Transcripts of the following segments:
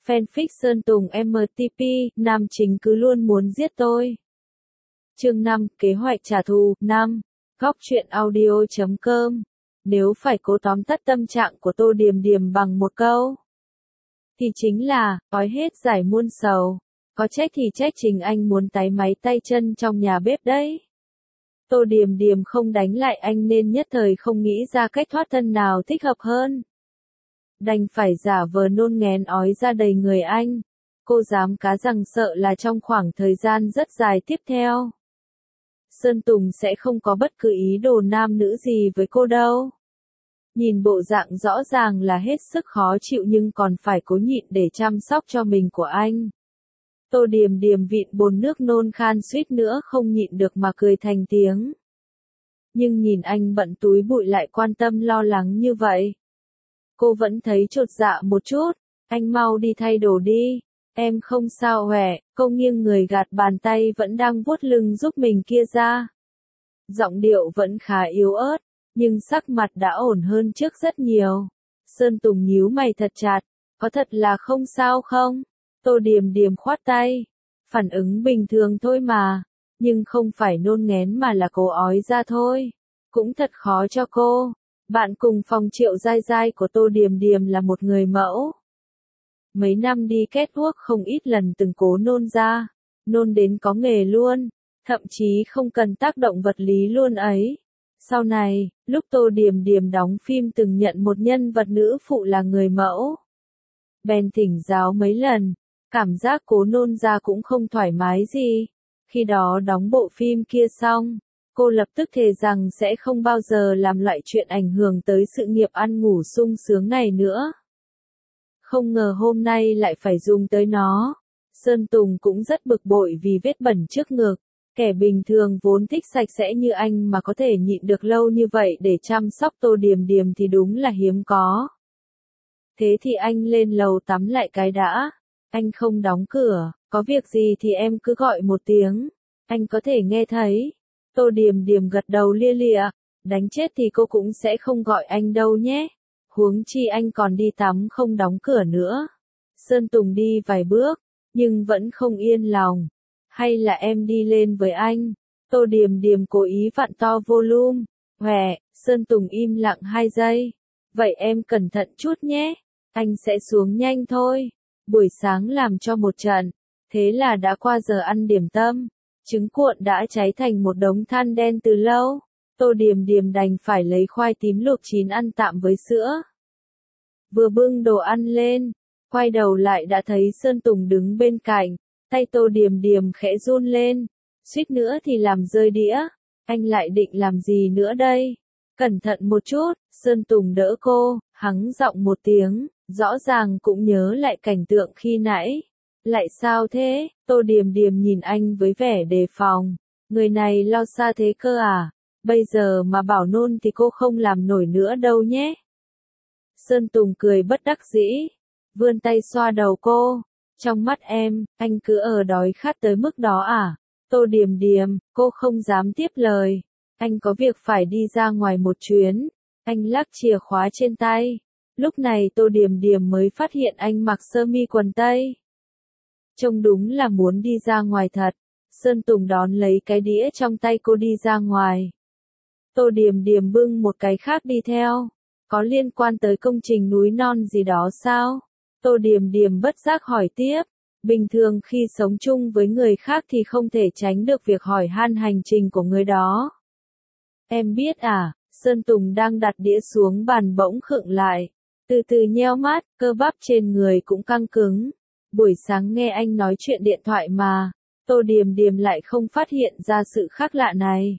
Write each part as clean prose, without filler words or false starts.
Fanfic Sơn Tùng MTP, nam chính cứ luôn muốn giết tôi. Chương 5, kế hoạch trả thù. 5. Góc truyện audio.com. Nếu phải cố tóm tắt tâm trạng của Tô Điềm Điềm bằng một câu, thì chính là, ói hết giải muôn sầu. Có trách thì trách Trình Anh muốn táy máy tay chân trong nhà bếp đấy. Tô Điềm Điềm không đánh lại anh nên nhất thời không nghĩ ra cách thoát thân nào thích hợp hơn. Đành phải giả vờ nôn nghén ói ra đầy người anh. Cô dám cá rằng sợ là trong khoảng thời gian rất dài tiếp theo, Sơn Tùng sẽ không có bất cứ ý đồ nam nữ gì với cô đâu. Nhìn bộ dạng rõ ràng là hết sức khó chịu nhưng còn phải cố nhịn để chăm sóc cho mình của anh. Tô Điềm Điềm vịn bồn nước nôn khan suýt nữa không nhịn được mà cười thành tiếng. Nhưng nhìn anh bận túi bụi lại quan tâm lo lắng như vậy, cô vẫn thấy chột dạ một chút. Anh mau đi thay đồ đi. Em không sao hỏe. Cô nghiêng người gạt bàn tay vẫn đang vuốt lưng giúp mình kia ra. Giọng điệu vẫn khá yếu ớt, nhưng sắc mặt đã ổn hơn trước rất nhiều. Sơn Tùng nhíu mày thật chặt. Có thật là không sao không? Tô Điềm Điềm khoát tay. Phản ứng bình thường thôi mà. Nhưng không phải nôn nghén mà là cố ói ra thôi. Cũng thật khó cho cô. Bạn cùng phòng Triệu Giai Giai của Tô Điềm Điềm là một người mẫu. Mấy năm đi catwalk không ít lần từng cố nôn ra. Nôn đến có nghề luôn. Thậm chí không cần tác động vật lý luôn ấy. Sau này, lúc Tô Điềm Điềm đóng phim từng nhận một nhân vật nữ phụ là người mẫu. Bèn thỉnh giáo mấy lần. Cảm giác cố nôn ra cũng không thoải mái gì. Khi đó đóng bộ phim kia xong, cô lập tức thề rằng sẽ không bao giờ làm loại chuyện ảnh hưởng tới sự nghiệp ăn ngủ sung sướng này nữa. Không ngờ hôm nay lại phải dùng tới nó. Sơn Tùng cũng rất bực bội vì vết bẩn trước ngực. Kẻ bình thường vốn thích sạch sẽ như anh mà có thể nhịn được lâu như vậy để chăm sóc Tô Điềm Điềm thì đúng là hiếm có. Thế thì anh lên lầu tắm lại cái đã. Anh không đóng cửa, có việc gì thì em cứ gọi một tiếng. Anh có thể nghe thấy. Tô Điềm Điềm gật đầu lia lịa. Đánh chết thì cô cũng sẽ không gọi anh đâu nhé. Huống chi anh còn đi tắm không đóng cửa nữa. Sơn Tùng đi vài bước, nhưng vẫn không yên lòng. Hay là em đi lên với anh? Tô Điềm Điềm cố ý vặn to volume. Hòe, Sơn Tùng im lặng 2 giây. Vậy em cẩn thận chút nhé. Anh sẽ xuống nhanh thôi. Buổi sáng làm cho một trận. Thế là đã qua giờ ăn điểm tâm. Trứng cuộn đã cháy thành một đống than đen từ lâu. Tô Điềm Điềm đành phải lấy khoai tím luộc chín ăn tạm với sữa. Vừa bưng đồ ăn lên, quay đầu lại đã thấy Sơn Tùng đứng bên cạnh. Tay Tô Điềm Điềm khẽ run lên. Suýt nữa thì làm rơi đĩa. Anh lại định làm gì nữa đây? Cẩn thận một chút. Sơn Tùng đỡ cô, hắng giọng một tiếng. Rõ ràng cũng nhớ lại cảnh tượng khi nãy. Lại sao thế? Tô Điềm Điềm nhìn anh với vẻ đề phòng. Người này lo xa thế cơ à? Bây giờ mà bảo nôn thì cô không làm nổi nữa đâu nhé. Sơn Tùng cười bất đắc dĩ. Vươn tay xoa đầu cô. Trong mắt em, anh cứ ở đói khát tới mức đó à? Tô Điềm Điềm, cô không dám tiếp lời. Anh có việc phải đi ra ngoài một chuyến. Anh lắc chìa khóa trên tay. Lúc này Tô Điềm Điềm mới phát hiện anh mặc sơ mi quần tây. Trông đúng là muốn đi ra ngoài thật. Sơn Tùng đón lấy cái đĩa trong tay cô đi ra ngoài. Tô Điềm Điềm bưng một cái khác đi theo. Có liên quan tới công trình núi non gì đó sao? Tô Điềm Điềm bất giác hỏi tiếp. Bình thường khi sống chung với người khác thì không thể tránh được việc hỏi han hành trình của người đó. Em biết à? Sơn Tùng đang đặt đĩa xuống bàn bỗng khựng lại. Từ từ nheo mắt, cơ bắp trên người cũng căng cứng. Buổi sáng nghe anh nói chuyện điện thoại mà. Tô Điềm Điềm lại không phát hiện ra sự khác lạ này.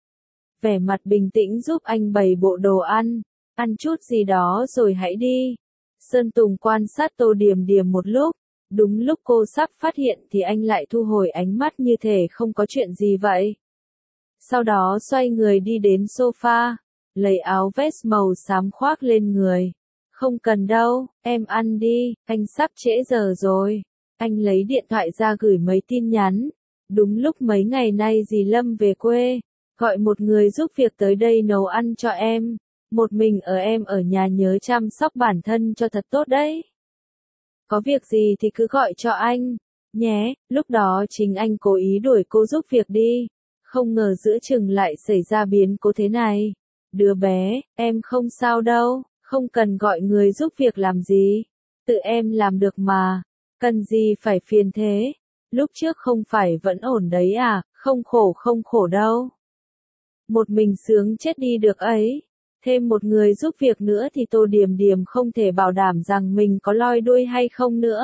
Vẻ mặt bình tĩnh giúp anh bày bộ đồ ăn. Ăn chút gì đó rồi hãy đi. Sơn Tùng quan sát Tô Điềm Điềm một lúc. Đúng lúc cô sắp phát hiện thì anh lại thu hồi ánh mắt như thể không có chuyện gì vậy. Sau đó xoay người đi đến sofa. Lấy áo vest màu xám khoác lên người. Không cần đâu, em ăn đi, anh sắp trễ giờ rồi. Anh lấy điện thoại ra gửi mấy tin nhắn. Đúng lúc mấy ngày nay dì Lâm về quê. Gọi một người giúp việc tới đây nấu ăn cho em. Một mình em ở nhà nhớ chăm sóc bản thân cho thật tốt đấy. Có việc gì thì cứ gọi cho anh, nhé. Lúc đó chính anh cố ý đuổi cô giúp việc đi. Không ngờ giữa chừng lại xảy ra biến cố thế này. Đứa bé, em không sao đâu, không cần gọi người giúp việc làm gì. Tự em làm được mà, cần gì phải phiền thế. Lúc trước không phải vẫn ổn đấy à, không khổ đâu. Một mình sướng chết đi được ấy. Thêm một người giúp việc nữa thì Tô Điềm Điềm không thể bảo đảm rằng mình có loi đuôi hay không nữa.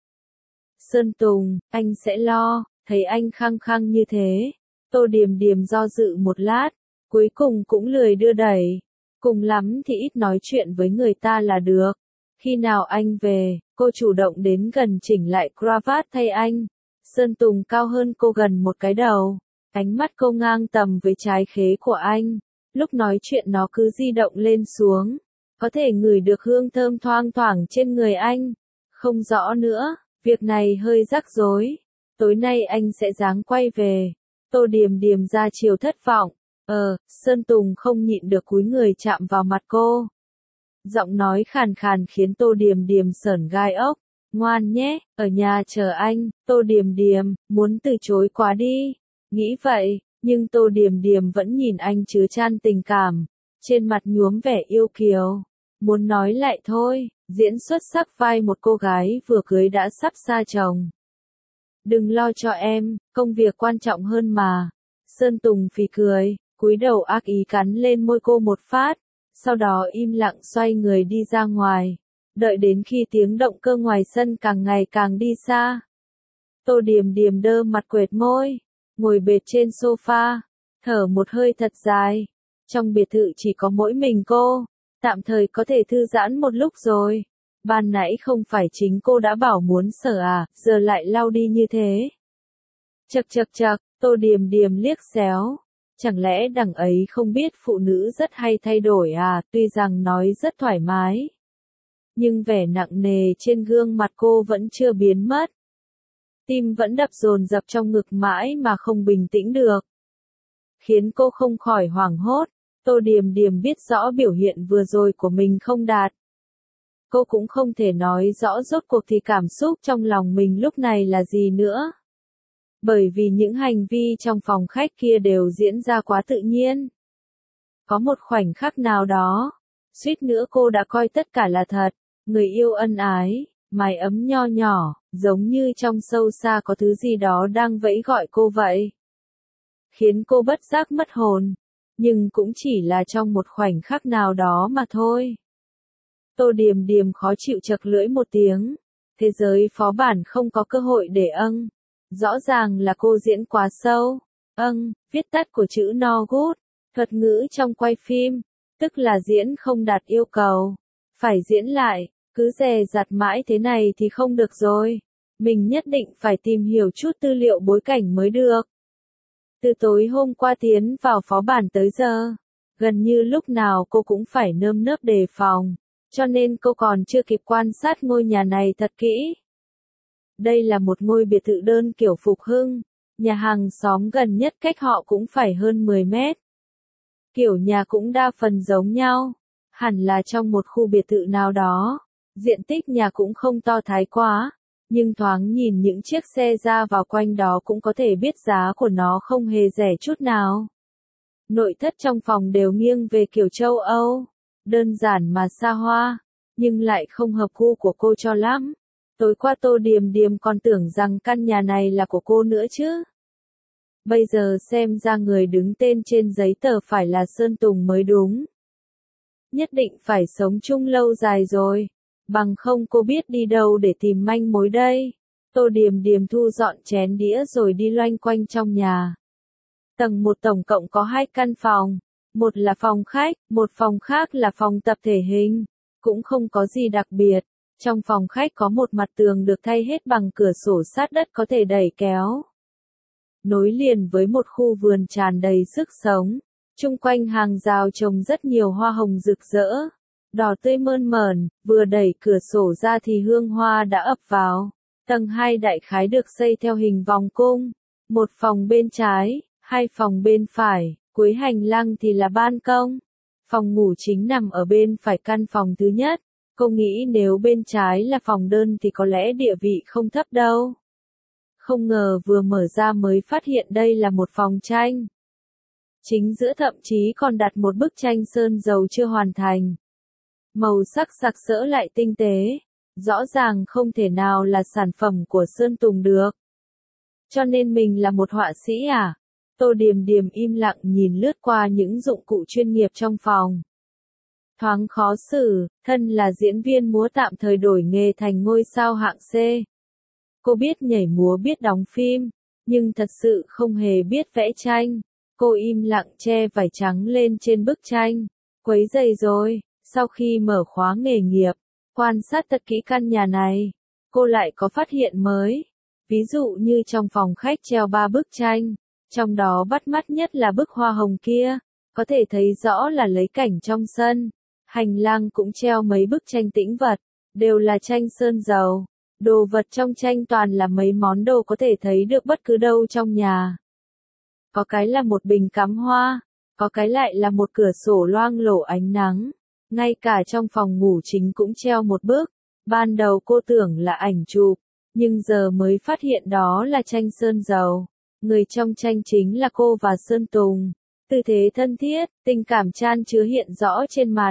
Sơn Tùng, anh sẽ lo, thấy anh khăng khăng như thế. Tô Điềm Điềm do dự một lát, cuối cùng cũng lười đưa đẩy. Cùng lắm thì ít nói chuyện với người ta là được. Khi nào anh về, cô chủ động đến gần chỉnh lại cravat thay anh. Sơn Tùng cao hơn cô gần một cái đầu. Ánh mắt cô ngang tầm với trái khế của anh. Lúc nói chuyện nó cứ di động lên xuống. Có thể ngửi được hương thơm thoang thoảng trên người anh. Không rõ nữa, việc này hơi rắc rối. Tối nay anh sẽ dáng quay về. Tô Điềm Điềm ra chiều thất vọng. Sơn Tùng không nhịn được cúi người chạm vào mặt cô. Giọng nói khàn khàn khiến Tô Điềm Điềm sởn gai ốc. Ngoan nhé, ở nhà chờ anh. Tô Điềm Điềm, muốn từ chối quá đi. Nghĩ vậy, nhưng Tô Điềm Điềm vẫn nhìn anh chứa chan tình cảm. Trên mặt nhuốm vẻ yêu kiều. Muốn nói lại thôi, diễn xuất sắc vai một cô gái vừa cưới đã sắp xa chồng. Đừng lo cho em, công việc quan trọng hơn mà. Sơn Tùng phì cười, cúi đầu ác ý cắn lên môi cô một phát. Sau đó im lặng xoay người đi ra ngoài. Đợi đến khi tiếng động cơ ngoài sân càng ngày càng đi xa. Tô Điềm Điềm đơ mặt quệt môi, ngồi bệt trên sofa, thở một hơi thật dài. Trong biệt thự chỉ có mỗi mình cô, tạm thời có thể thư giãn một lúc rồi. Ban nãy không phải chính cô đã bảo muốn sở à, giờ lại lau đi như thế. Chậc, Tô Điềm Điềm liếc xéo. Chẳng lẽ đằng ấy không biết phụ nữ rất hay thay đổi à, tuy rằng nói rất thoải mái. Nhưng vẻ nặng nề trên gương mặt cô vẫn chưa biến mất. Tim vẫn đập dồn dập trong ngực mãi mà không bình tĩnh được. Khiến cô không khỏi hoảng hốt. Tô Điềm Điềm biết rõ biểu hiện vừa rồi của mình không đạt. Cô cũng không thể nói rõ rốt cuộc thì cảm xúc trong lòng mình lúc này là gì nữa. Bởi vì những hành vi trong phòng khách kia đều diễn ra quá tự nhiên. Có một khoảnh khắc nào đó, suýt nữa cô đã coi tất cả là thật. Người yêu ân ái, mái ấm nho nhỏ, giống như trong sâu xa có thứ gì đó đang vẫy gọi cô vậy. Khiến cô bất giác mất hồn. Nhưng cũng chỉ là trong một khoảnh khắc nào đó mà thôi. Tô Điềm Điềm khó chịu chật lưỡi một tiếng. Thế giới phó bản không có cơ hội để rõ ràng là cô diễn quá sâu. Viết tắt của chữ no good. Thuật ngữ trong quay phim. Tức là diễn không đạt yêu cầu. Phải diễn lại. Cứ dè dặt mãi thế này thì không được rồi. Mình nhất định phải tìm hiểu chút tư liệu bối cảnh mới được. Từ tối hôm qua tiến vào phó bản tới giờ, gần như lúc nào cô cũng phải nơm nớp đề phòng, cho nên cô còn chưa kịp quan sát ngôi nhà này thật kỹ. Đây là một ngôi biệt thự đơn kiểu phục hưng, nhà hàng xóm gần nhất cách họ cũng phải hơn 10 mét. Kiểu nhà cũng đa phần giống nhau, hẳn là trong một khu biệt thự nào đó, diện tích nhà cũng không to thái quá. Nhưng thoáng nhìn những chiếc xe ra vào quanh đó cũng có thể biết giá của nó không hề rẻ chút nào. Nội thất trong phòng đều nghiêng về kiểu châu Âu, đơn giản mà xa hoa, nhưng lại không hợp gu của cô cho lắm. Tối qua Tô Điềm Điềm còn tưởng rằng căn nhà này là của cô nữa chứ. Bây giờ xem ra người đứng tên trên giấy tờ phải là Sơn Tùng mới đúng. Nhất định phải sống chung lâu dài rồi. Bằng không cô biết đi đâu để tìm manh mối đây. Tô Điềm Điềm thu dọn chén đĩa rồi đi loanh quanh trong nhà. Tầng 1 tổng cộng có 2 căn phòng. Một là phòng khách, một phòng khác là phòng tập thể hình. Cũng không có gì đặc biệt. Trong phòng khách có một mặt tường được thay hết bằng cửa sổ sát đất có thể đẩy kéo. Nối liền với một khu vườn tràn đầy sức sống. Chung quanh hàng rào trồng rất nhiều hoa hồng rực rỡ. Đỏ tươi mơn mởn, vừa đẩy cửa sổ ra thì hương hoa đã ập vào. Tầng 2 đại khái được xây theo hình vòng cung. Một phòng bên trái, 2 phòng bên phải, cuối hành lang thì là ban công. Phòng ngủ chính nằm ở bên phải căn phòng thứ nhất. Cô nghĩ nếu bên trái là phòng đơn thì có lẽ địa vị không thấp đâu. Không ngờ vừa mở ra mới phát hiện đây là một phòng tranh. Chính giữa thậm chí còn đặt một bức tranh sơn dầu chưa hoàn thành. Màu sắc sặc sỡ lại tinh tế, rõ ràng không thể nào là sản phẩm của Sơn Tùng được. Cho nên mình là một họa sĩ à? Tô Điềm Điềm im lặng nhìn lướt qua những dụng cụ chuyên nghiệp trong phòng. Thoáng khó xử, thân là diễn viên múa tạm thời đổi nghề thành ngôi sao hạng C. Cô biết nhảy múa biết đóng phim, nhưng thật sự không hề biết vẽ tranh. Cô im lặng che vải trắng lên trên bức tranh. Quấy rầy rồi, sau khi mở khóa nghề nghiệp, quan sát thật kỹ căn nhà này, cô lại có phát hiện mới. Ví dụ như trong phòng khách treo 3 bức tranh, trong đó bắt mắt nhất là bức hoa hồng kia, có thể thấy rõ là lấy cảnh trong sân. Hành lang cũng treo mấy bức tranh tĩnh vật, đều là tranh sơn dầu. Đồ vật trong tranh toàn là mấy món đồ có thể thấy được bất cứ đâu trong nhà. Có cái là một bình cắm hoa, có cái lại là một cửa sổ loang lổ ánh nắng. Ngay cả trong phòng ngủ chính cũng treo một bức. Ban đầu cô tưởng là ảnh chụp, nhưng giờ mới phát hiện đó là tranh sơn dầu. Người trong tranh chính là cô và Sơn Tùng. Tư thế thân thiết, tình cảm chan chứa hiện rõ trên mặt.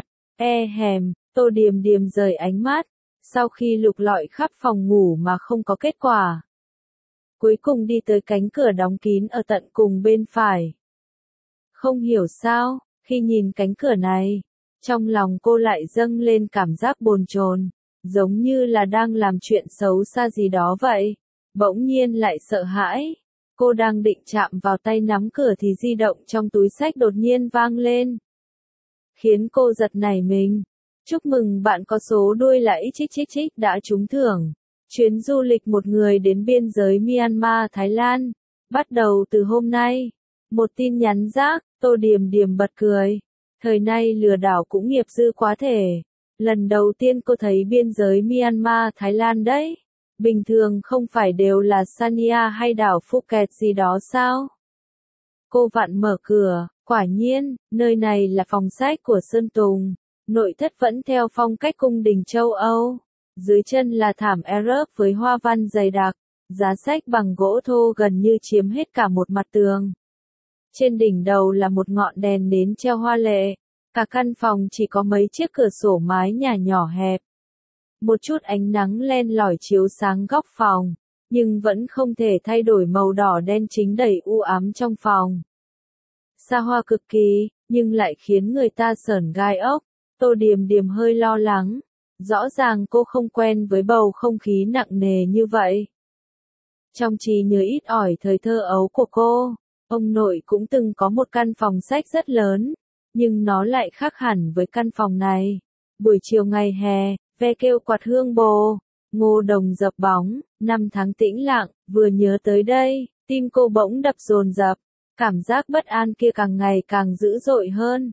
Tô Điềm Điềm rời ánh mắt, sau khi lục lọi khắp phòng ngủ mà không có kết quả. Cuối cùng đi tới cánh cửa đóng kín ở tận cùng bên phải. Không hiểu sao, khi nhìn cánh cửa này, trong lòng cô lại dâng lên cảm giác bồn chồn, giống như là đang làm chuyện xấu xa gì đó vậy. Bỗng nhiên lại sợ hãi. Cô đang định chạm vào tay nắm cửa thì di động trong túi xách đột nhiên vang lên. Khiến cô giật nảy mình. Chúc mừng bạn có số đuôi là XXXX đã trúng thưởng. Chuyến du lịch một người đến biên giới Myanmar, Thái Lan. Bắt đầu từ hôm nay. Một tin nhắn rác, Tô Điềm Điềm bật cười. Thời nay lừa đảo cũng nghiệp dư quá thể. Lần đầu tiên cô thấy biên giới Myanmar, Thái Lan đấy. Bình thường không phải đều là Sanya hay đảo Phuket gì đó sao? Cô vặn mở cửa, quả nhiên, nơi này là phòng sách của Sơn Tùng. Nội thất vẫn theo phong cách cung đình châu Âu. Dưới chân là thảm Arab với hoa văn dày đặc. Giá sách bằng gỗ thô gần như chiếm hết cả một mặt tường. Trên đỉnh đầu là một ngọn đèn nến treo hoa lệ. Cả căn phòng chỉ có mấy chiếc cửa sổ mái nhà nhỏ hẹp. Một chút ánh nắng len lỏi chiếu sáng góc phòng, nhưng vẫn không thể thay đổi màu đỏ đen chính đầy u ám trong phòng. Xa hoa cực kỳ, nhưng lại khiến người ta sởn gai ốc. Tô Điềm Điềm hơi lo lắng. Rõ ràng cô không quen với bầu không khí nặng nề như vậy. Trong trí nhớ ít ỏi thời thơ ấu của cô, ông nội cũng từng có một căn phòng sách rất lớn, nhưng nó lại khác hẳn với căn phòng này. Buổi chiều ngày hè, ve kêu quạt hương bồ, ngô đồng dập bóng, năm tháng tĩnh lặng, vừa nhớ tới đây, tim cô bỗng đập dồn dập, cảm giác bất an kia càng ngày càng dữ dội hơn.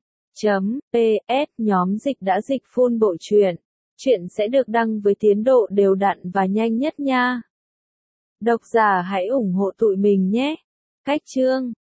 PS nhóm dịch đã dịch full bộ truyện. Chuyện sẽ được đăng với tiến độ đều đặn và nhanh nhất nha. Độc giả hãy ủng hộ tụi mình nhé. Cách chương